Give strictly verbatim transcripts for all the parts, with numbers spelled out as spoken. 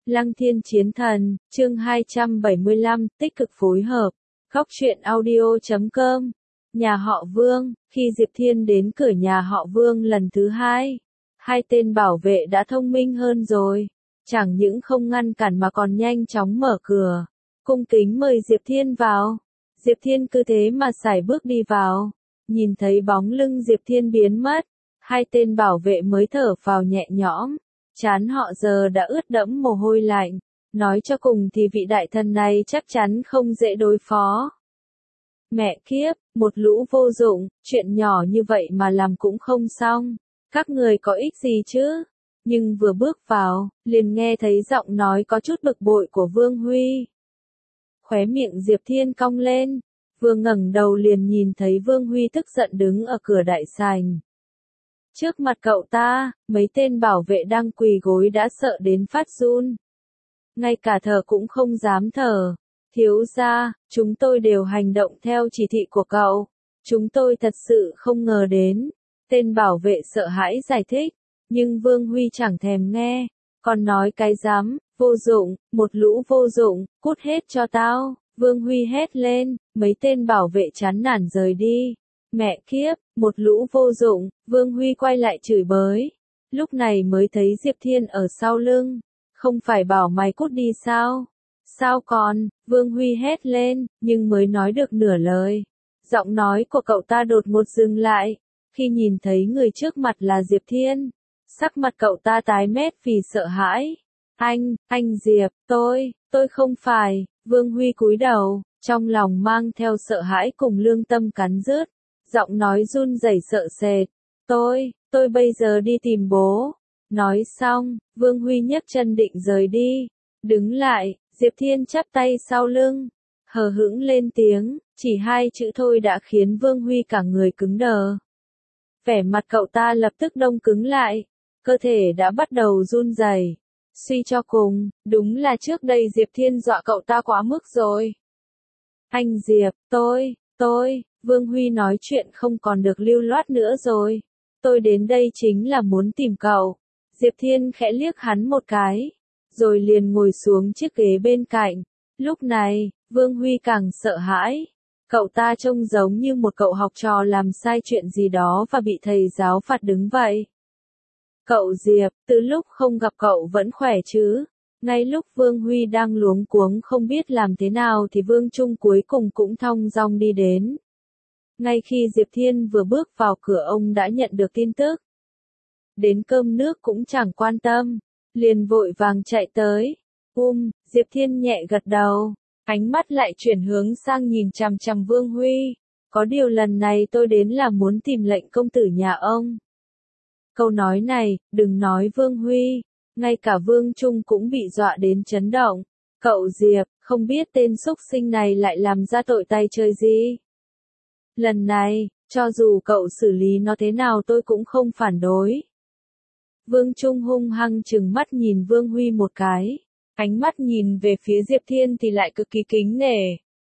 Lăng Thiên Chiến Thần, chương hai trăm bảy mươi lăm, tích cực phối hợp. Góc truyện audio chấm com. Nhà họ Vương, khi Diệp Thiên đến cửa nhà họ Vương lần thứ hai, hai tên bảo vệ đã thông minh hơn rồi. Chẳng những không ngăn cản mà còn nhanh chóng mở cửa, cung kính mời Diệp Thiên vào. Diệp Thiên cứ thế mà sải bước đi vào, nhìn thấy bóng lưng Diệp Thiên biến mất, hai tên bảo vệ mới thở phào nhẹ nhõm. Trán họ giờ đã ướt đẫm mồ hôi lạnh, nói cho cùng thì vị đại thần này chắc chắn không dễ đối phó. Mẹ kiếp, một lũ vô dụng, chuyện nhỏ như vậy mà làm cũng không xong, các người có ích gì chứ? Nhưng vừa bước vào, liền nghe thấy giọng nói có chút bực bội của Vương Huy. Khóe miệng Diệp Thiên cong lên, vừa ngẩng đầu liền nhìn thấy Vương Huy tức giận đứng ở cửa đại sảnh. Trước mặt cậu ta, mấy tên bảo vệ đang quỳ gối đã sợ đến phát run. Ngay cả thở cũng không dám thở. Thiếu gia, chúng tôi đều hành động theo chỉ thị của cậu. Chúng tôi thật sự không ngờ đến. Tên bảo vệ sợ hãi giải thích. Nhưng Vương Huy chẳng thèm nghe. Còn nói cái dám, vô dụng, một lũ vô dụng, cút hết cho tao. Vương Huy hét lên, mấy tên bảo vệ chán nản rời đi. Mẹ kiếp, một lũ vô dụng, Vương Huy quay lại chửi bới. Lúc này mới thấy Diệp Thiên ở sau lưng. Không phải bảo mày cút đi sao? Sao còn? Vương Huy hét lên, nhưng mới nói được nửa lời. Giọng nói của cậu ta đột ngột dừng lại. Khi nhìn thấy người trước mặt là Diệp Thiên, sắc mặt cậu ta tái mét vì sợ hãi. Anh, anh Diệp, tôi, tôi không phải. Vương Huy cúi đầu, trong lòng mang theo sợ hãi cùng lương tâm cắn rứt. Giọng nói run rẩy sợ sệt. Tôi, tôi bây giờ đi tìm bố. Nói xong, Vương Huy nhấc chân định rời đi. Đứng lại, Diệp Thiên chắp tay sau lưng. Hờ hững lên tiếng, chỉ hai chữ thôi đã khiến Vương Huy cả người cứng đờ. Vẻ mặt cậu ta lập tức đông cứng lại. Cơ thể đã bắt đầu run rẩy. Suy cho cùng, đúng là trước đây Diệp Thiên dọa cậu ta quá mức rồi. Anh Diệp, tôi, tôi... Vương Huy nói chuyện không còn được lưu loát nữa rồi. Tôi đến đây chính là muốn tìm cậu. Diệp Thiên khẽ liếc hắn một cái, rồi liền ngồi xuống chiếc ghế bên cạnh. Lúc này, Vương Huy càng sợ hãi. Cậu ta trông giống như một cậu học trò làm sai chuyện gì đó và bị thầy giáo phạt đứng vậy. Cậu Diệp, từ lúc không gặp cậu vẫn khỏe chứ? Ngay lúc Vương Huy đang luống cuống không biết làm thế nào thì Vương Trung cuối cùng cũng thong dong đi đến. Ngay khi Diệp Thiên vừa bước vào cửa ông đã nhận được tin tức. Đến cơm nước cũng chẳng quan tâm, liền vội vàng chạy tới. Um, Diệp Thiên nhẹ gật đầu, ánh mắt lại chuyển hướng sang nhìn chằm chằm Vương Huy. Có điều lần này tôi đến là muốn tìm lệnh công tử nhà ông. Câu nói này, đừng nói Vương Huy, ngay cả Vương Trung cũng bị dọa đến chấn động. Cậu Diệp, không biết tên xúc sinh này lại làm ra tội tay chơi gì. Lần này, cho dù cậu xử lý nó thế nào tôi cũng không phản đối. Vương Trung hung hăng trừng mắt nhìn Vương Huy một cái. Ánh mắt nhìn về phía Diệp Thiên thì lại cực kỳ kính nể.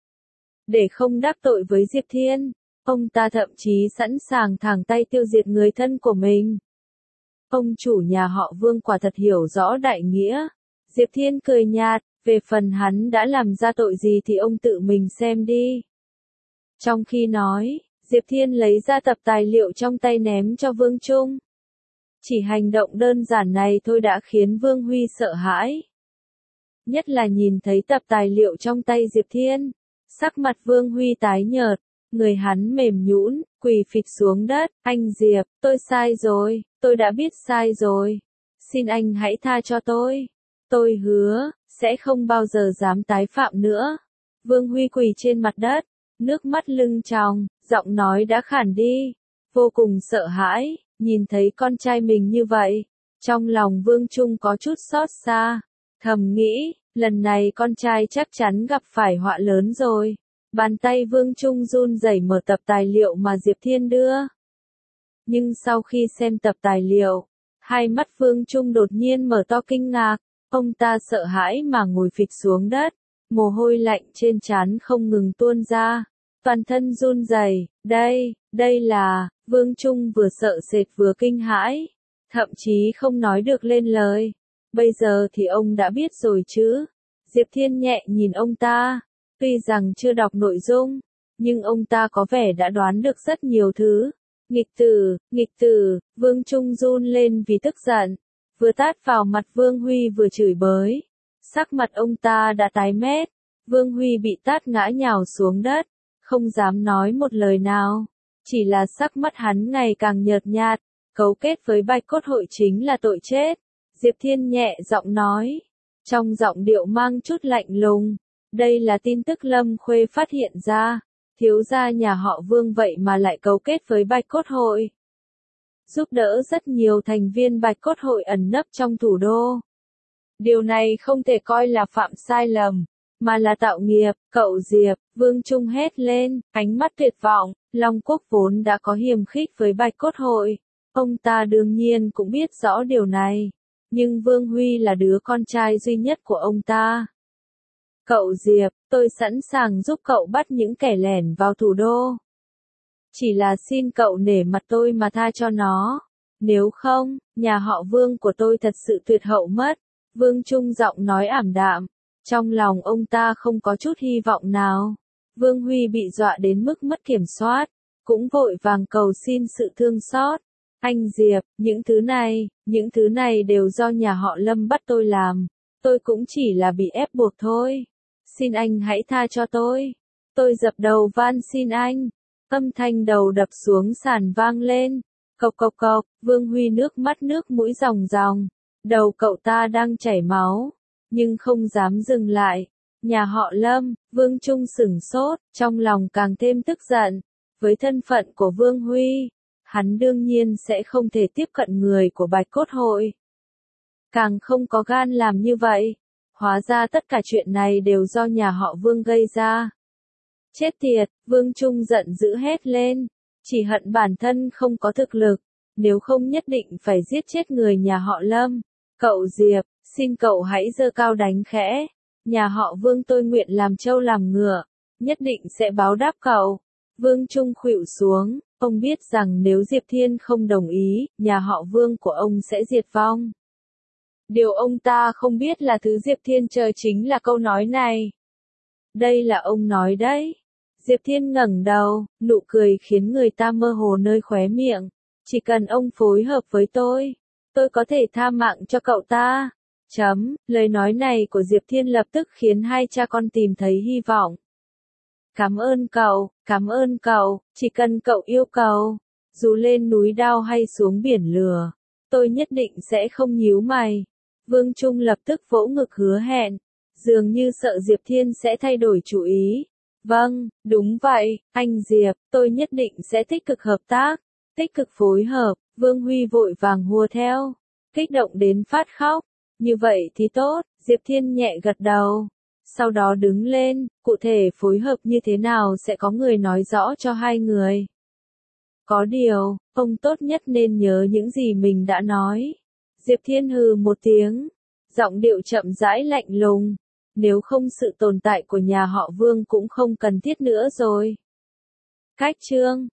Để không đắc tội với Diệp Thiên, ông ta thậm chí sẵn sàng thẳng tay tiêu diệt người thân của mình. Ông chủ nhà họ Vương quả thật hiểu rõ đại nghĩa. Diệp Thiên cười nhạt, về phần hắn đã làm ra tội gì thì ông tự mình xem đi. Trong khi nói, Diệp Thiên lấy ra tập tài liệu trong tay ném cho Vương Trung. Chỉ hành động đơn giản này thôi đã khiến Vương Huy sợ hãi. Nhất là nhìn thấy tập tài liệu trong tay Diệp Thiên. Sắc mặt Vương Huy tái nhợt, người hắn mềm nhũn, quỳ phịch xuống đất. Anh Diệp, tôi sai rồi, tôi đã biết sai rồi. Xin anh hãy tha cho tôi. Tôi hứa, sẽ không bao giờ dám tái phạm nữa. Vương Huy quỳ trên mặt đất. Nước mắt lưng tròng, giọng nói đã khản đi, vô cùng sợ hãi, nhìn thấy con trai mình như vậy. Trong lòng Vương Trung có chút xót xa, thầm nghĩ, lần này con trai chắc chắn gặp phải họa lớn rồi. Bàn tay Vương Trung run rẩy mở tập tài liệu mà Diệp Thiên đưa. Nhưng sau khi xem tập tài liệu, hai mắt Vương Trung đột nhiên mở to kinh ngạc, ông ta sợ hãi mà ngồi phịch xuống đất, mồ hôi lạnh trên trán không ngừng tuôn ra. Toàn thân run rẩy, đây, đây là, Vương Trung vừa sợ sệt vừa kinh hãi, thậm chí không nói được lên lời. Bây giờ thì ông đã biết rồi chứ? Diệp Thiên nhẹ nhìn ông ta. Tuy rằng chưa đọc nội dung, nhưng ông ta có vẻ đã đoán được rất nhiều thứ. Nghịch tử, nghịch tử, Vương Trung run lên vì tức giận. Vừa tát vào mặt Vương Huy vừa chửi bới. Sắc mặt ông ta đã tái mét. Vương Huy bị tát ngã nhào xuống đất. Không dám nói một lời nào. Chỉ là sắc mắt hắn ngày càng nhợt nhạt. Cấu kết với Bạch Cốt Hội chính là tội chết. Diệp Thiên nhẹ giọng nói. Trong giọng điệu mang chút lạnh lùng. Đây là tin tức Lâm Khuê phát hiện ra. Thiếu gia nhà họ Vương vậy mà lại cấu kết với Bạch Cốt Hội. Giúp đỡ rất nhiều thành viên Bạch Cốt Hội ẩn nấp trong thủ đô. Điều này không thể coi là phạm sai lầm, mà là tạo nghiệp. Cậu Diệp, Vương Trung hét lên, ánh mắt tuyệt vọng. Long Quốc vốn đã có hiềm khích với Bạch Cốt Hội. Ông ta đương nhiên cũng biết rõ điều này. Nhưng Vương Huy là đứa con trai duy nhất của ông ta. Cậu Diệp, tôi sẵn sàng giúp cậu bắt những kẻ lẻn vào thủ đô. Chỉ là xin cậu nể mặt tôi mà tha cho nó. Nếu không, nhà họ Vương của tôi thật sự tuyệt hậu mất. Vương Trung giọng nói ảm đạm. Trong lòng ông ta không có chút hy vọng nào. Vương Huy bị dọa đến mức mất kiểm soát. Cũng vội vàng cầu xin sự thương xót. Anh Diệp, những thứ này, những thứ này đều do nhà họ Lâm bắt tôi làm. Tôi cũng chỉ là bị ép buộc thôi. Xin anh hãy tha cho tôi. Tôi dập đầu van xin anh. Âm thanh đầu đập xuống sàn vang lên. Cộc cộc cộc, Vương Huy nước mắt nước mũi ròng ròng. Đầu cậu ta đang chảy máu. Nhưng không dám dừng lại. Nhà họ Lâm, Vương Trung sửng sốt, trong lòng càng thêm tức giận. Với thân phận của Vương Huy, hắn đương nhiên sẽ không thể tiếp cận người của Bạch Cốt Hội. Càng không có gan làm như vậy. Hóa ra tất cả chuyện này đều do nhà họ Vương gây ra. Chết tiệt, Vương Trung giận dữ hét lên. Chỉ hận bản thân không có thực lực. Nếu không nhất định phải giết chết người nhà họ Lâm. Cậu Diệp, xin cậu hãy giơ cao đánh khẽ. Nhà họ Vương tôi nguyện làm trâu làm ngựa. Nhất định sẽ báo đáp cậu. Vương Trung khuỵu xuống. Ông biết rằng nếu Diệp Thiên không đồng ý, nhà họ Vương của ông sẽ diệt vong. Điều ông ta không biết là thứ Diệp Thiên chờ chính là câu nói này. Đây là ông nói đấy. Diệp Thiên ngẩng đầu, nụ cười khiến người ta mơ hồ nơi khóe miệng. Chỉ cần ông phối hợp với tôi, tôi có thể tha mạng cho cậu ta. Chấm, lời nói này của Diệp Thiên lập tức khiến hai cha con tìm thấy hy vọng. Cảm ơn cậu, cảm ơn cậu, chỉ cần cậu yêu cầu. Dù lên núi đao hay xuống biển lửa, tôi nhất định sẽ không nhíu mày. Vương Trung lập tức vỗ ngực hứa hẹn. Dường như sợ Diệp Thiên sẽ thay đổi chủ ý. Vâng, đúng vậy, anh Diệp, tôi nhất định sẽ tích cực hợp tác. Tích cực phối hợp, Vương Huy vội vàng hùa theo. Kích động đến phát khóc. Như vậy thì tốt, Diệp Thiên nhẹ gật đầu. Sau đó đứng lên, cụ thể phối hợp như thế nào sẽ có người nói rõ cho hai người. Có điều, ông tốt nhất nên nhớ những gì mình đã nói. Diệp Thiên hừ một tiếng, giọng điệu chậm rãi lạnh lùng. Nếu không sự tồn tại của nhà họ Vương cũng không cần thiết nữa rồi. Cách chương